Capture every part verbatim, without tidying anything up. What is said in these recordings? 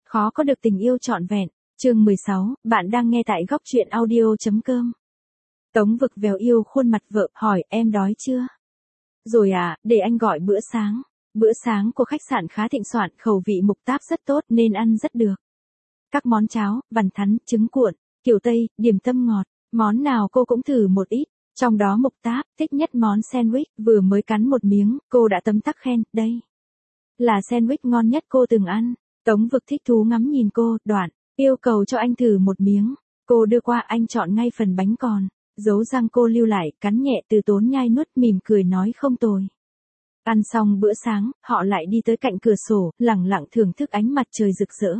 Khó có được tình yêu trọn vẹn. Chương mười sáu, bạn đang nghe tại góc truyện audio.com. Tống Vực vèo yêu khuôn mặt vợ, hỏi em đói chưa? Rồi à, để anh gọi bữa sáng. Bữa sáng của khách sạn khá thịnh soạn, khẩu vị Mục Táp rất tốt nên ăn rất được. Các món cháo, vằn thắn, trứng cuộn, kiểu Tây, điểm tâm ngọt, món nào cô cũng thử một ít. Trong đó Mục Táp thích nhất món sandwich, vừa mới cắn một miếng, cô đã tấm tắc khen, đây là sandwich ngon nhất cô từng ăn. Tống Vực thích thú ngắm nhìn cô, đoạn, yêu cầu cho anh thử một miếng. Cô đưa qua, anh chọn ngay phần bánh còn, dấu răng cô lưu lại, cắn nhẹ từ tốn nhai nuốt, mỉm cười nói không tồi. Ăn xong bữa sáng, họ lại đi tới cạnh cửa sổ, lẳng lặng thưởng thức ánh mặt trời rực rỡ.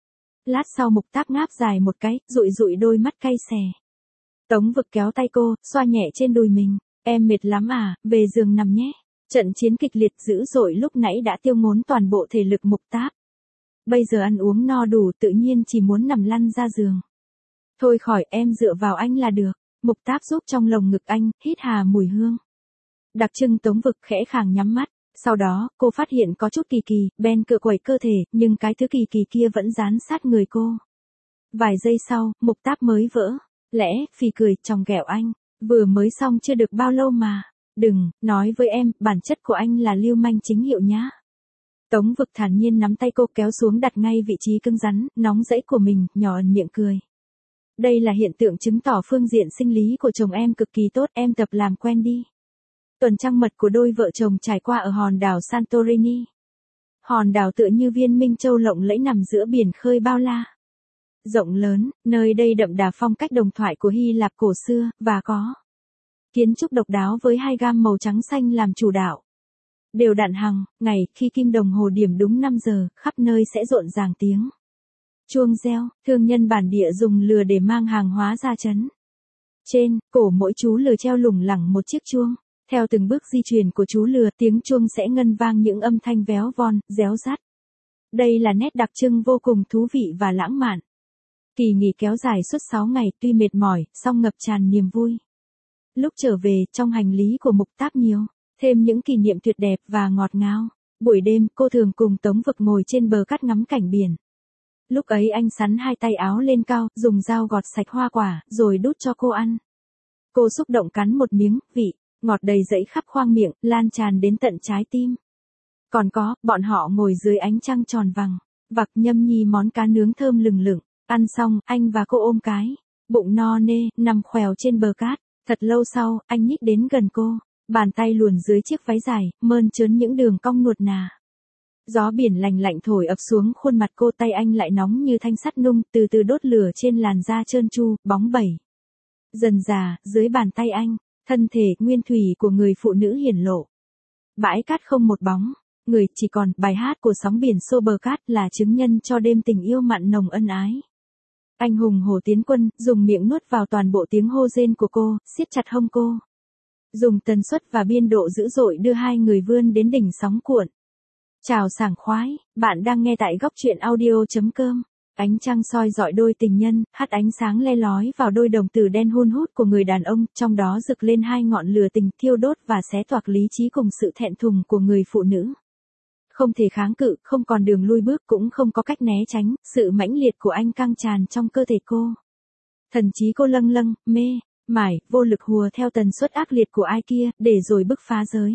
Lát sau Mục Táp ngáp dài một cái, dụi dụi đôi mắt cay xè. Tống Vực kéo tay cô, xoa nhẹ trên đùi mình. Em mệt lắm à, về giường nằm nhé. Trận chiến kịch liệt dữ dội lúc nãy đã tiêu ngốn toàn bộ thể lực Mục Táp. Bây giờ ăn uống no đủ, tự nhiên chỉ muốn nằm lăn ra giường. Thôi khỏi, em dựa vào anh là được. Mục Táp giúp trong lồng ngực anh, hít hà mùi hương đặc trưng. Tống Vực khẽ khàng nhắm mắt. Sau đó, cô phát hiện có chút kỳ kỳ, bèn cựa quẩy cơ thể, nhưng cái thứ kỳ kỳ kia vẫn dán sát người cô. Vài giây sau, Mục Táp mới vỡ lẽ, phì cười, chòng ghẹo anh. Vừa mới xong chưa được bao lâu mà. Đừng, nói với em, bản chất của anh là lưu manh chính hiệu nhá. Tống Vực thản nhiên nắm tay cô kéo xuống đặt ngay vị trí cứng rắn, nóng rẫy của mình, nhỏ ẩn miệng cười. Đây là hiện tượng chứng tỏ phương diện sinh lý của chồng em cực kỳ tốt, em tập làm quen đi. Tuần trăng mật của đôi vợ chồng trải qua ở hòn đảo Santorini. Hòn đảo tựa như viên minh châu lộng lẫy nằm giữa biển khơi bao la. Rộng lớn, nơi đây đậm đà phong cách đồng thoại của Hy Lạp cổ xưa, và có kiến trúc độc đáo với hai gam màu trắng xanh làm chủ đạo. Đều đặn hàng ngày, khi kim đồng hồ điểm đúng năm giờ, khắp nơi sẽ rộn ràng tiếng chuông reo, thương nhân bản địa dùng lừa để mang hàng hóa ra trấn. Trên cổ mỗi chú lừa treo lủng lẳng một chiếc chuông. Theo từng bước di chuyển của chú lừa, tiếng chuông sẽ ngân vang những âm thanh véo von, réo rắt. Đây là nét đặc trưng vô cùng thú vị và lãng mạn. Kỳ nghỉ kéo dài suốt sáu ngày, tuy mệt mỏi, song ngập tràn niềm vui. Lúc trở về, trong hành lý của Mục Táp nhiều thêm những kỷ niệm tuyệt đẹp và ngọt ngào. Buổi đêm, cô thường cùng Tống Vực ngồi trên bờ cát ngắm cảnh biển. Lúc ấy anh sắn hai tay áo lên cao, dùng dao gọt sạch hoa quả, rồi đút cho cô ăn. Cô xúc động cắn một miếng, vị ngọt đầy dẫy khắp khoang miệng, lan tràn đến tận trái tim. Còn có, bọn họ ngồi dưới ánh trăng tròn vằng, vặc nhâm nhi món cá nướng thơm lừng lửng. Ăn xong, anh và cô ôm cái bụng no nê, nằm khèo trên bờ cát. Thật lâu sau, anh nhích đến gần cô, bàn tay luồn dưới chiếc váy dài, mơn trớn những đường cong nuột nà. Gió biển lành lạnh thổi ập xuống khuôn mặt cô, tay anh lại nóng như thanh sắt nung, từ từ đốt lửa trên làn da trơn tru, bóng bẩy. Dần dà, dưới bàn tay anh, thân thể nguyên thủy của người phụ nữ hiển lộ. Bãi cát không một bóng người, chỉ còn bài hát của sóng biển xô bờ cát là chứng nhân cho đêm tình yêu mặn nồng ân ái. Anh hùng hổ tiến quân, dùng miệng nuốt vào toàn bộ tiếng hô rên của cô, siết chặt hông cô. Dùng tần suất và biên độ dữ dội đưa hai người vươn đến đỉnh sóng cuộn. Chào sảng khoái, bạn đang nghe tại góc truyện audio.com. Ánh trăng soi dọi đôi tình nhân, hắt ánh sáng le lói vào đôi đồng tử đen hun hút của người đàn ông, trong đó rực lên hai ngọn lửa tình thiêu đốt và xé toạc lý trí cùng sự thẹn thùng của người phụ nữ. Không thể kháng cự, không còn đường lui bước, cũng không có cách né tránh, sự mãnh liệt của anh căng tràn trong cơ thể cô. Thần trí cô lâng lâng, mê mải, vô lực hùa theo tần suất ác liệt của ai kia, để rồi bứt phá giới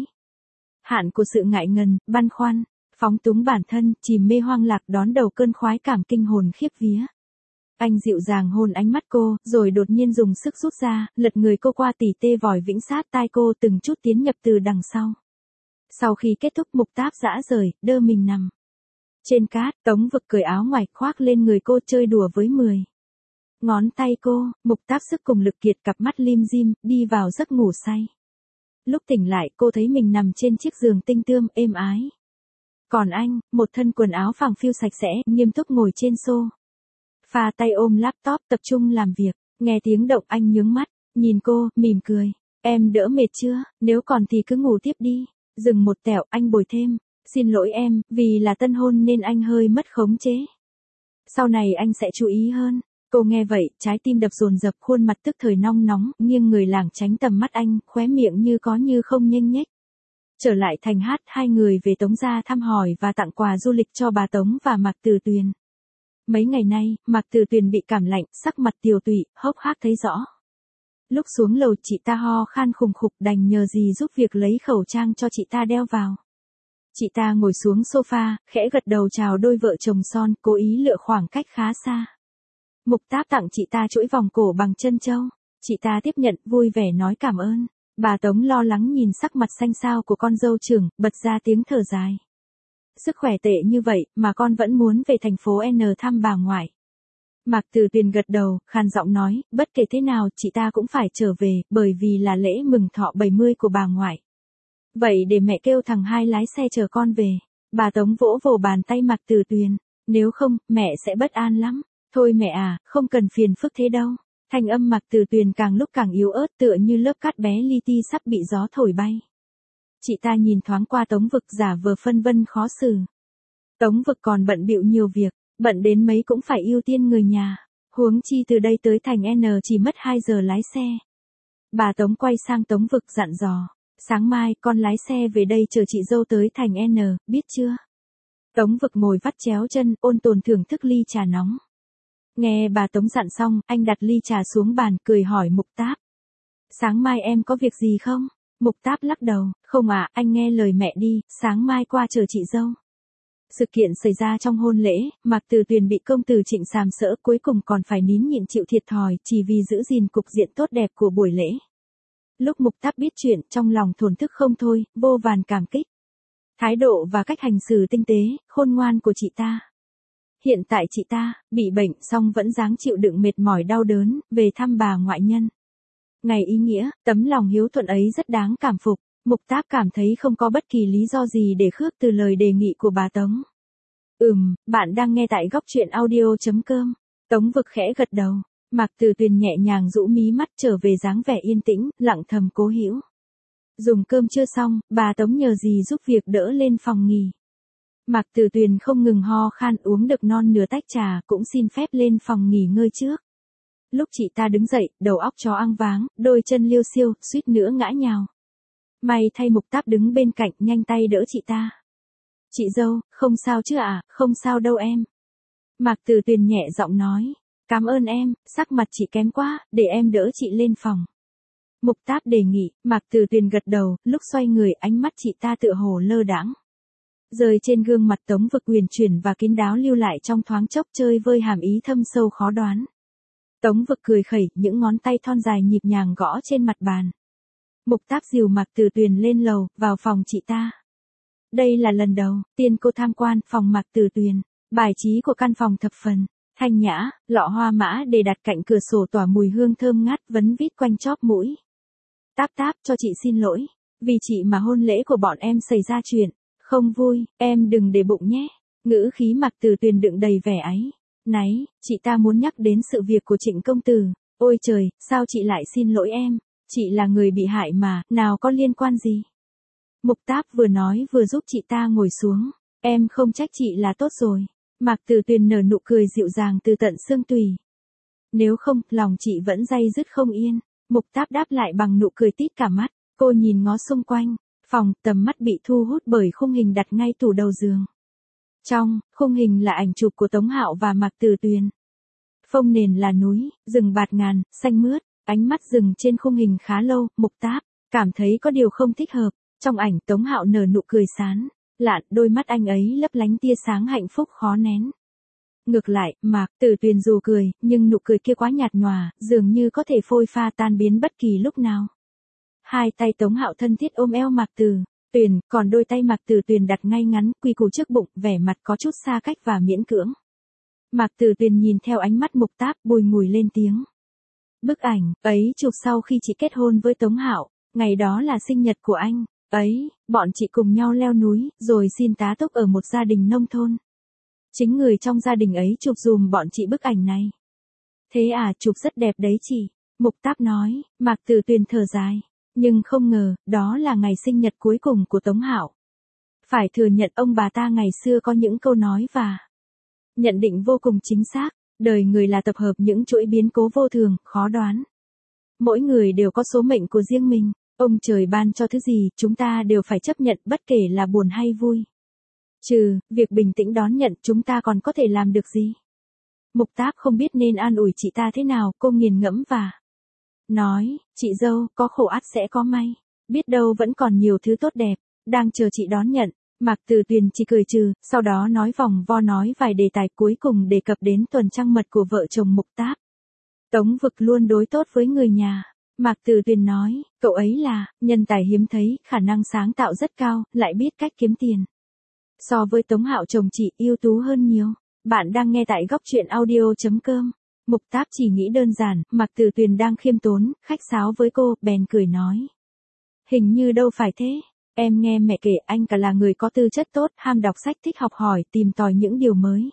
hạn của sự ngại ngần, băn khoăn, phóng túng bản thân, chìm mê hoang lạc, đón đầu cơn khoái cảm kinh hồn khiếp vía. Anh dịu dàng hôn ánh mắt cô, rồi đột nhiên dùng sức rút ra, lật người cô qua tỉ tê vòi vĩnh sát tai cô, từng chút tiến nhập từ đằng sau. Sau khi kết thúc, Mục Táp dã rời, đơ mình nằm trên cát. Tống Vực cởi áo ngoài, khoác lên người cô, chơi đùa với mười ngón tay cô. Mục Táp sức cùng lực kiệt, cặp mắt lim dim, đi vào giấc ngủ say. Lúc tỉnh lại, cô thấy mình nằm trên chiếc giường tinh tươm, êm ái. Còn anh, một thân quần áo phẳng phiu sạch sẽ, nghiêm túc ngồi trên xô pha, tay ôm laptop, tập trung làm việc. Nghe tiếng động, anh nhướng mắt, nhìn cô, mỉm cười. Em đỡ mệt chưa? Nếu còn thì cứ ngủ tiếp đi. Dừng một tẹo, anh bồi thêm. Xin lỗi em, vì là tân hôn nên anh hơi mất khống chế. Sau này anh sẽ chú ý hơn. Cô nghe vậy, trái tim đập dồn dập, khuôn mặt tức thời nong nóng, nghiêng người lảng tránh tầm mắt anh, khóe miệng như có như không nhếch nhếch. Trở lại thành hát, hai người về Tống gia thăm hỏi và tặng quà du lịch cho bà Tống và Mạc Từ Tuyền. Mấy ngày nay, Mạc Từ Tuyền bị cảm lạnh, sắc mặt tiều tụy, hốc hác thấy rõ. Lúc xuống lầu chị ta ho khan khùng khục, đành nhờ dì giúp việc lấy khẩu trang cho chị ta đeo vào. Chị ta ngồi xuống sofa, khẽ gật đầu chào đôi vợ chồng son, cố ý lựa khoảng cách khá xa. Mục Táp tặng chị ta chuỗi vòng cổ bằng trân châu. Chị ta tiếp nhận, vui vẻ nói cảm ơn. Bà Tống lo lắng nhìn sắc mặt xanh xao của con dâu trưởng, bật ra tiếng thở dài. Sức khỏe tệ như vậy, mà con vẫn muốn về thành phố N thăm bà ngoại. Mạc Từ Tuyền gật đầu, khàn giọng nói, bất kể thế nào, chị ta cũng phải trở về, bởi vì là lễ mừng thọ bảy mươi của bà ngoại. Vậy để mẹ kêu thằng hai lái xe chờ con về. Bà Tống vỗ vỗ bàn tay Mạc Từ Tuyền. Nếu không, mẹ sẽ bất an lắm. Thôi mẹ à, không cần phiền phức thế đâu. Thanh âm Mạc Từ Tuyền càng lúc càng yếu ớt, tựa như lớp cát bé li ti sắp bị gió thổi bay. Chị ta nhìn thoáng qua Tống Vực, giả vờ phân vân khó xử. Tống Vực còn bận bịu nhiều việc, bận đến mấy cũng phải ưu tiên người nhà. Huống chi từ đây tới thành N chỉ mất hai giờ lái xe. Bà Tống quay sang Tống Vực dặn dò. Sáng mai con lái xe về đây chờ chị dâu tới thành N, biết chưa? Tống Vực ngồi vắt chéo chân, ôn tồn thưởng thức ly trà nóng. Nghe bà Tống dặn xong, anh đặt ly trà xuống bàn, cười hỏi Mục Táp. Sáng mai em có việc gì không? Mục Táp lắc đầu, không à, anh nghe lời mẹ đi, sáng mai qua chờ chị dâu. Sự kiện xảy ra trong hôn lễ, Mạc Từ Tuyền bị công tử Trịnh sàm sỡ, cuối cùng còn phải nín nhịn chịu thiệt thòi, chỉ vì giữ gìn cục diện tốt đẹp của buổi lễ. Lúc Mục Táp biết chuyện, trong lòng thổn thức không thôi, vô vàn cảm kích. Thái độ và cách hành xử tinh tế, khôn ngoan của chị ta. Hiện tại chị ta, bị bệnh xong vẫn dáng chịu đựng mệt mỏi đau đớn, về thăm bà ngoại nhân. Ngày ý nghĩa, tấm lòng hiếu thuận ấy rất đáng cảm phục. Mục Táp cảm thấy không có bất kỳ lý do gì để khước từ lời đề nghị của bà Tống. Ừm, bạn đang nghe tại góc truyện audio chấm com. Tống Vực khẽ gật đầu. Mạc Từ Tuyền nhẹ nhàng rũ mí mắt, trở về dáng vẻ yên tĩnh, lặng thầm cố hữu. Dùng cơm chưa xong, bà Tống nhờ dì giúp việc đỡ lên phòng nghỉ. Mạc Từ Tuyền không ngừng ho khan, uống được non nửa tách trà, cũng xin phép lên phòng nghỉ ngơi trước. Lúc chị ta đứng dậy, đầu óc chó ăn váng, đôi chân liêu xiêu, suýt nữa ngã nhào. May thay Mục Táp đứng bên cạnh, nhanh tay đỡ chị ta. Chị dâu, không sao chứ à, không sao đâu em. Mạc Từ Tuyền nhẹ giọng nói. Cảm ơn em, sắc mặt chị kém quá, để em đỡ chị lên phòng. Mục Táp đề nghị, Mạc Từ Tuyền gật đầu, lúc xoay người ánh mắt chị ta tựa hồ lơ đãng. Rơi trên gương mặt Tống Vực huyền chuyển và kín đáo lưu lại trong thoáng chốc, chơi vơi hàm ý thâm sâu khó đoán. Tống Vực cười khẩy, những ngón tay thon dài nhịp nhàng gõ trên mặt bàn. Mục Táp dìu Mạc Từ Tuyền lên lầu, vào phòng chị ta. Đây là lần đầu tiên cô tham quan phòng Mạc Từ Tuyền. Bài trí của căn phòng thập phần thanh nhã, lọ hoa mã để đặt cạnh cửa sổ tỏa mùi hương thơm ngát vấn vít quanh chóp mũi. Táp Táp, cho chị xin lỗi, vì chị mà hôn lễ của bọn em xảy ra chuyện không vui, em đừng để bụng nhé. Ngữ khí Mạc Từ Tuyền đựng đầy vẻ áy náy, chị ta muốn nhắc đến sự việc của Trịnh công tử. Ôi trời, sao chị lại xin lỗi em? Chị là người bị hại mà, nào có liên quan gì? Mục Táp vừa nói vừa giúp chị ta ngồi xuống. Em không trách chị là tốt rồi. Mạc Từ Tuyền nở nụ cười dịu dàng từ tận xương tủy. Nếu không, lòng chị vẫn day dứt không yên. Mục Táp đáp lại bằng nụ cười tít cả mắt. Cô nhìn ngó xung quanh. Phòng, tầm mắt bị thu hút bởi khung hình đặt ngay tủ đầu giường. Trong khung hình là ảnh chụp của Tống Hạo và Mạc Từ Tuyền. Phông nền là núi, rừng bạt ngàn, xanh mướt. Ánh mắt dừng trên khung hình khá lâu. Mục Táp cảm thấy có điều không thích hợp. Trong ảnh Tống Hạo nở nụ cười sán lạn, đôi mắt anh ấy lấp lánh tia sáng hạnh phúc khó nén. Ngược lại, Mạc Từ Tuyền dù cười, nhưng nụ cười kia quá nhạt nhòa, dường như có thể phôi pha tan biến bất kỳ lúc nào. Hai tay Tống Hạo thân thiết ôm eo Mạc Từ Tuyền, còn đôi tay Mạc Từ Tuyền đặt ngay ngắn, quy củ trước bụng, vẻ mặt có chút xa cách và miễn cưỡng. Mạc Từ Tuyền nhìn theo ánh mắt Mục Táp, bùi ngùi lên tiếng. Bức ảnh ấy chụp sau khi chị kết hôn với Tống Hạo, ngày đó là sinh nhật của anh ấy, bọn chị cùng nhau leo núi, rồi xin tá túc ở một gia đình nông thôn. Chính người trong gia đình ấy chụp dùm bọn chị bức ảnh này. Thế à, chụp rất đẹp đấy chị. Mục Táp nói. Mạc Từ Tuyền thở dài. Nhưng không ngờ, đó là ngày sinh nhật cuối cùng của Tống Hạo. Phải thừa nhận ông bà ta ngày xưa có những câu nói và nhận định vô cùng chính xác. Đời người là tập hợp những chuỗi biến cố vô thường, khó đoán. Mỗi người đều có số mệnh của riêng mình. Ông trời ban cho thứ gì, chúng ta đều phải chấp nhận, bất kể là buồn hay vui. Trừ việc bình tĩnh đón nhận, chúng ta còn có thể làm được gì? Mục Táp không biết nên an ủi chị ta thế nào, cô nghiền ngẫm và nói, chị dâu, có khổ ắt sẽ có may. Biết đâu vẫn còn nhiều thứ tốt đẹp, đang chờ chị đón nhận. Mạc Từ Tuyền chỉ cười trừ, sau đó nói vòng vo nói vài đề tài cuối cùng đề cập đến tuần trăng mật của vợ chồng Mục Táp. Tống Vực luôn đối tốt với người nhà. Mạc Từ Tuyền nói, cậu ấy là, nhân tài hiếm thấy, khả năng sáng tạo rất cao, lại biết cách kiếm tiền. So với Tống Hạo chồng chị, ưu tú hơn nhiều. Bạn đang nghe tại góc truyện audio chấm com. Mục Táp chỉ nghĩ đơn giản, Mạc Từ Tuyền đang khiêm tốn, khách sáo với cô, bèn cười nói. Hình như đâu phải thế. Em nghe mẹ kể anh cả là người có tư chất tốt, ham đọc sách, thích học hỏi, tìm tòi những điều mới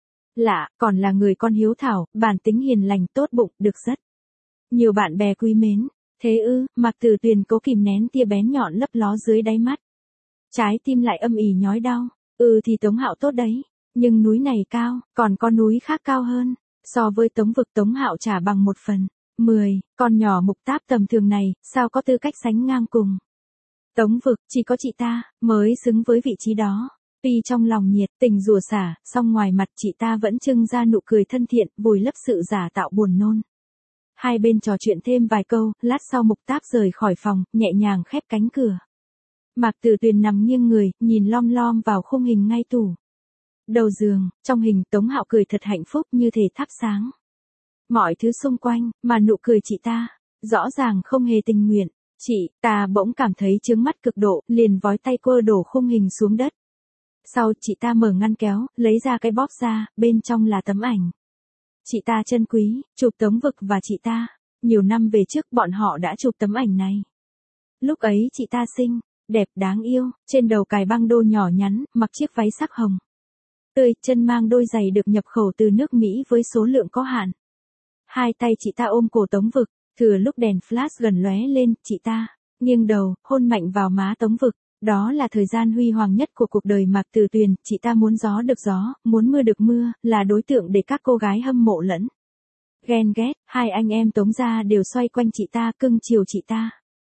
lạ, còn là người con hiếu thảo, bản tính hiền lành, tốt bụng, được rất nhiều bạn bè quý mến. Thế ư? Mạc Từ Tuyền cố kìm nén tia bén nhọn lấp ló dưới đáy mắt. Trái tim lại âm ỉ nhói đau. Ừ thì Tống Hạo tốt đấy, nhưng núi này cao, còn có núi khác cao hơn. So với Tống Vực, Tống Hạo trả bằng một phần mười, con nhỏ Mục Táp tầm thường này, sao có tư cách sánh ngang cùng. Tống Vực, chỉ có chị ta mới xứng với vị trí đó. Tuy trong lòng nhiệt tình rủa xả, song ngoài mặt chị ta vẫn trưng ra nụ cười thân thiện, vùi lấp sự giả tạo buồn nôn. Hai bên trò chuyện thêm vài câu, lát sau Mục Táp rời khỏi phòng, nhẹ nhàng khép cánh cửa. Mạc Từ Tuyền nằm nghiêng người, nhìn lom lom vào khung hình ngay tủ đầu giường, trong hình Tống Hạo cười thật hạnh phúc như thể thắp sáng mọi thứ xung quanh, mà nụ cười chị ta, rõ ràng không hề tình nguyện. Chị ta bỗng cảm thấy chướng mắt cực độ, liền vói tay quơ đổ khung hình xuống đất. Sau chị ta mở ngăn kéo, lấy ra cái bóp ra, bên trong là tấm ảnh. Chị ta trân quý, chụp Tống Vực và chị ta. Nhiều năm về trước bọn họ đã chụp tấm ảnh này. Lúc ấy chị ta xinh, đẹp đáng yêu, trên đầu cài băng đô nhỏ nhắn, mặc chiếc váy sắc hồng tươi, chân mang đôi giày được nhập khẩu từ nước Mỹ với số lượng có hạn. Hai tay chị ta ôm cổ Tống Vực, thừa lúc đèn flash gần lóe lên, chị ta nghiêng đầu, hôn mạnh vào má Tống Vực. Đó là thời gian huy hoàng nhất của cuộc đời Mạc Từ Tuyền, chị ta muốn gió được gió, muốn mưa được mưa, là đối tượng để các cô gái hâm mộ lẫn ghen ghét. Hai anh em Tống gia đều xoay quanh chị ta, cưng chiều chị ta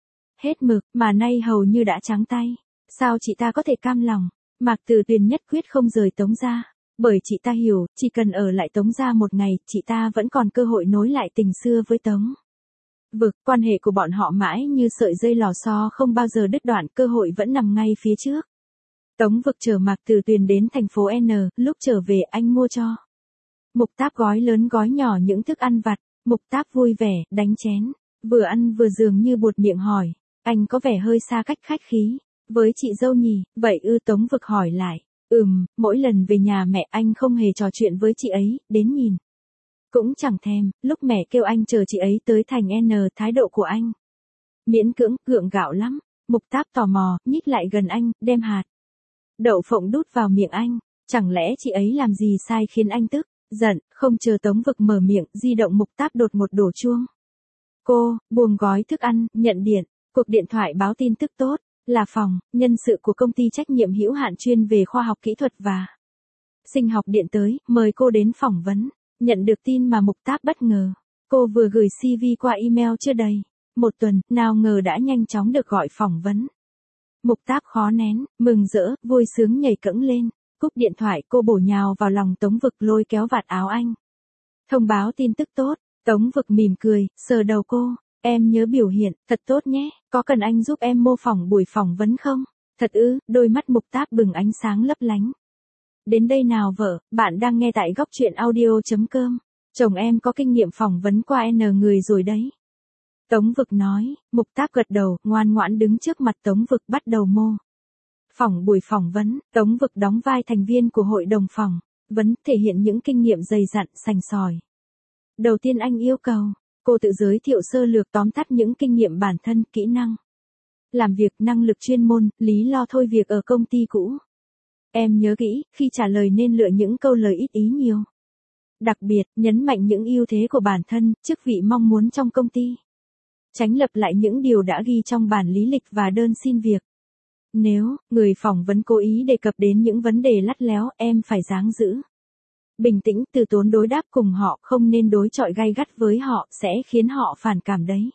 hết mực, mà nay hầu như đã trắng tay. Sao chị ta có thể cam lòng? Mạc Từ Tuyền nhất quyết không rời Tống gia, bởi chị ta hiểu, chỉ cần ở lại Tống gia một ngày, chị ta vẫn còn cơ hội nối lại tình xưa với Tống Vực. Quan hệ của bọn họ mãi như sợi dây lò xo không bao giờ đứt đoạn, cơ hội vẫn nằm ngay phía trước. Tống Vực chở Mạc Từ Tuyền đến thành phố N, lúc trở về anh mua cho Mục Táp gói lớn gói nhỏ những thức ăn vặt. Mục Táp vui vẻ, đánh chén, vừa ăn vừa dường như buột miệng hỏi, anh có vẻ hơi xa cách khách khí với chị dâu nhỉ? Vậy ư? Tống Vực hỏi lại. Ừm, mỗi lần về nhà mẹ anh không hề trò chuyện với chị ấy, đến nhìn cũng chẳng thèm. Lúc mẹ kêu anh chờ chị ấy tới thành N, thái độ của anh miễn cưỡng, gượng gạo lắm. Mục Táp tò mò, nhích lại gần anh, đem hạt đậu phộng đút vào miệng anh. Chẳng lẽ chị ấy làm gì sai khiến anh tức giận? Không chờ Tống Vực mở miệng, di động Mục Táp đột ngột đổ chuông. Cô buông gói thức ăn, nhận điện. Cuộc điện thoại báo tin tức tốt, là phòng nhân sự của công ty trách nhiệm hữu hạn chuyên về khoa học kỹ thuật và sinh học điện tới, mời cô đến phỏng vấn. Nhận được tin mà Mục Táp bất ngờ. Cô vừa gửi xê vê qua email chưa đầy một tuần, nào ngờ đã nhanh chóng được gọi phỏng vấn. Mục Táp khó nén, mừng rỡ, vui sướng nhảy cẫng lên. Cúp điện thoại, cô bổ nhào vào lòng Tống Vực, lôi kéo vạt áo anh. Thông báo tin tức tốt. Tống Vực mỉm cười, sờ đầu cô. Em nhớ biểu hiện, thật tốt nhé, có cần anh giúp em mô phỏng buổi phỏng vấn không? Thật ư? Đôi mắt Mục Táp bừng ánh sáng lấp lánh. Đến đây nào vợ, bạn đang nghe tại góc truyện audio chấm com. Chồng em có kinh nghiệm phỏng vấn qua N người rồi đấy. Tống Vực nói. Mục Táp gật đầu, ngoan ngoãn đứng trước mặt Tống Vực bắt đầu mô phỏng buổi phỏng vấn. Tống Vực đóng vai thành viên của hội đồng phỏng vấn, thể hiện những kinh nghiệm dày dặn, sành sỏi. Đầu tiên anh yêu cầu cô tự giới thiệu sơ lược tóm tắt những kinh nghiệm bản thân, kỹ năng làm việc, năng lực chuyên môn, lý lo thôi việc ở công ty cũ. Em nhớ kỹ, khi trả lời nên lựa những câu lời ít ý nhiều. Đặc biệt, nhấn mạnh những ưu thế của bản thân, chức vị mong muốn trong công ty. Tránh lặp lại những điều đã ghi trong bản lý lịch và đơn xin việc. Nếu người phỏng vấn cố ý đề cập đến những vấn đề lắt léo, em phải dáng giữ bình tĩnh, từ tốn đối đáp cùng họ, không nên đối chọi gay gắt với họ, sẽ khiến họ phản cảm đấy.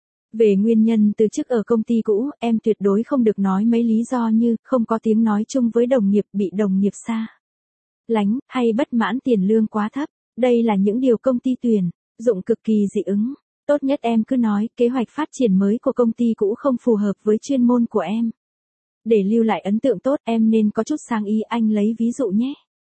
Về nguyên nhân từ chức ở công ty cũ, em tuyệt đối không được nói mấy lý do như không có tiếng nói chung với đồng nghiệp, bị đồng nghiệp xa lánh, hay bất mãn tiền lương quá thấp. đây là những điều công ty tuyển dụng cực kỳ dị ứng. Tốt nhất em cứ nói kế hoạch phát triển mới của công ty cũ không phù hợp với chuyên môn của em. Để lưu lại ấn tượng tốt em nên có chút sáng ý, anh lấy ví dụ nhé.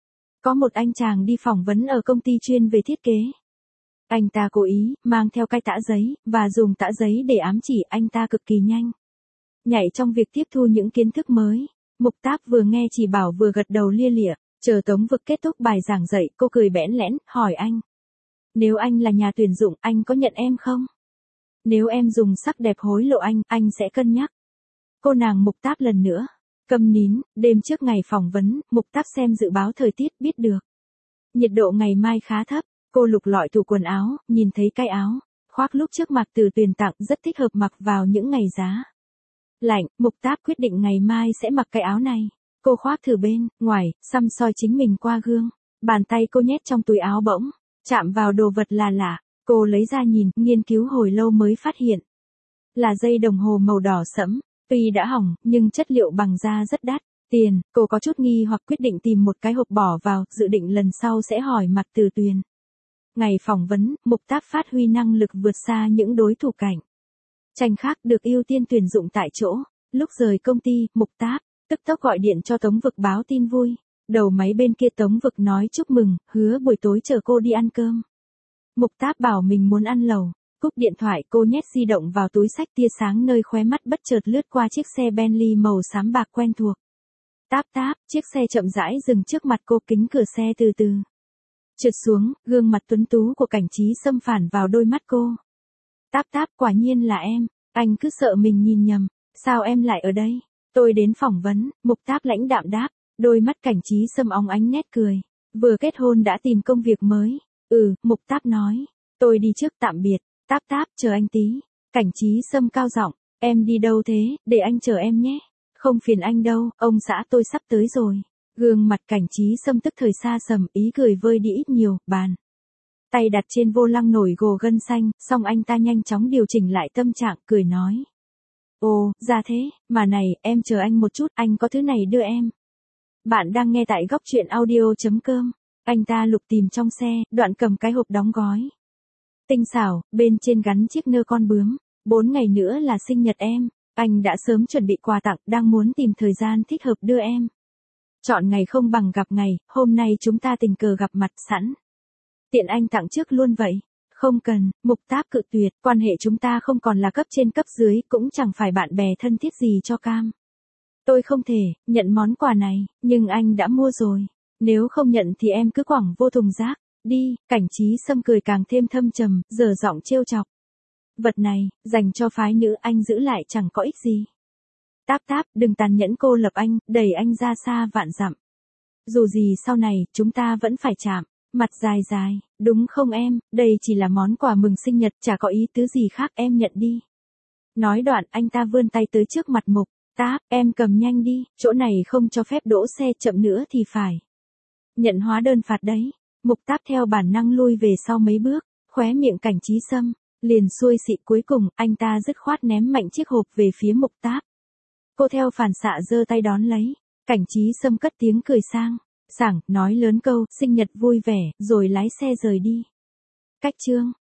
Có một anh chàng đi phỏng vấn ở công ty chuyên về thiết kế. Anh ta cố ý mang theo cái tã giấy và dùng tã giấy để ám chỉ, anh ta cực kỳ nhanh nhảy trong việc tiếp thu những kiến thức mới. Mục Táp vừa nghe chỉ bảo vừa gật đầu lia lịa. Chờ Tống Vực kết thúc bài giảng dạy, cô cười bẽn lẽn, hỏi anh. Nếu anh là nhà tuyển dụng, anh có nhận em không? Nếu em dùng sắc đẹp hối lộ anh, anh sẽ cân nhắc. Cô nàng Mục Táp lần nữa câm nín. Đêm trước ngày phỏng vấn, Mục Táp xem dự báo thời tiết biết được nhiệt độ ngày mai khá thấp. Cô lục lọi tủ quần áo, nhìn thấy cái áo khoác lúc trước mặc từ Tuyền tặng rất thích hợp mặc vào những ngày giá lạnh. Mục Táp quyết định ngày mai sẽ mặc cái áo này. Cô khoác thử bên ngoài, xăm soi chính mình qua gương. Bàn tay cô nhét trong túi áo bỗng chạm vào đồ vật là lạ. Cô lấy ra nhìn, nghiên cứu hồi lâu mới phát hiện là dây đồng hồ màu đỏ sẫm. Tuy đã hỏng, nhưng chất liệu bằng da rất đắt tiền. Cô có chút nghi hoặc quyết định tìm một cái hộp bỏ vào, dự định lần sau sẽ hỏi mặt Từ Tuyền. Ngày phỏng vấn, Mục Táp phát huy năng lực vượt xa những đối thủ cạnh tranh khác, được ưu tiên tuyển dụng tại chỗ. Lúc rời công ty, Mục Táp tức tốc gọi điện cho Tống Vực báo tin vui. Đầu máy bên kia Tống Vực nói chúc mừng, hứa buổi tối chờ cô đi ăn cơm. Mục Táp bảo mình muốn ăn lẩu. Cúp điện thoại, cô nhét di động vào túi xách, tia sáng nơi khóe mắt bất chợt lướt qua chiếc xe Bentley màu xám bạc quen thuộc. Táp táp, chiếc xe chậm rãi dừng trước mặt cô, kính cửa xe từ từ trượt xuống, gương mặt tuấn tú của Cảnh Trí xâm phản vào đôi mắt cô. Táp táp, quả nhiên là em, anh cứ sợ mình nhìn nhầm, sao em lại ở đây? Tôi đến phỏng vấn. Mục Táp lãnh đạm đáp, đôi mắt Cảnh Trí xâm óng ánh nét cười. Vừa kết hôn đã tìm công việc mới. Ừ, Mục Táp nói, tôi đi trước, tạm biệt. Táp táp, chờ anh tí. Cảnh Trí xâm cao giọng, em đi đâu thế, để anh chờ em nhé. Không phiền anh đâu, ông xã tôi sắp tới rồi. Gương mặt Cảnh Trí xâm tức thời xa sầm, ý cười vơi đi ít nhiều. Bàn tay đặt trên vô lăng nổi gồ gân xanh, xong anh ta nhanh chóng điều chỉnh lại tâm trạng, cười nói. Ồ, ra thế, mà này, em chờ anh một chút, anh có thứ này đưa em. Bạn đang nghe tại góc truyện audio.com. Anh ta lục tìm trong xe, đoạn cầm cái hộp đóng gói tinh xảo, bên trên gắn chiếc nơ con bướm. Bốn ngày nữa là sinh nhật em, anh đã sớm chuẩn bị quà tặng, đang muốn tìm thời gian thích hợp đưa em. Chọn ngày không bằng gặp ngày, hôm nay chúng ta tình cờ gặp mặt sẵn. Tiện anh tặng trước luôn vậy. Không cần, Mục Táp cự tuyệt, quan hệ chúng ta không còn là cấp trên cấp dưới, cũng chẳng phải bạn bè thân thiết gì cho cam. Tôi không thể nhận món quà này, nhưng anh đã mua rồi. Nếu không nhận thì em cứ quẳng vô thùng rác đi. Cảnh Trí xâm cười càng thêm thâm trầm, giờ giọng trêu chọc. Vật này, dành cho phái nữ, anh giữ lại chẳng có ích gì. Táp táp, đừng tàn nhẫn, cô lập anh, đẩy anh ra xa vạn dặm. Dù gì sau này, chúng ta vẫn phải chạm mặt dài dài, đúng không em, đây chỉ là món quà mừng sinh nhật, chả có ý tứ gì khác, em nhận đi. Nói đoạn, anh ta vươn tay tới trước mặt Mục Táp, em cầm nhanh đi, chỗ này không cho phép đỗ xe, chậm nữa thì phải nhận hóa đơn phạt đấy. Mục Táp theo bản năng lui về sau mấy bước, khóe miệng Cảnh Trí xâm liền xuôi xị, cuối cùng, anh ta dứt khoát ném mạnh chiếc hộp về phía Mục Táp. Cô theo phản xạ giơ tay đón lấy. Cảnh Trí xâm cất tiếng cười sang sảng, nói lớn câu, sinh nhật vui vẻ, rồi lái xe rời đi. Cách chương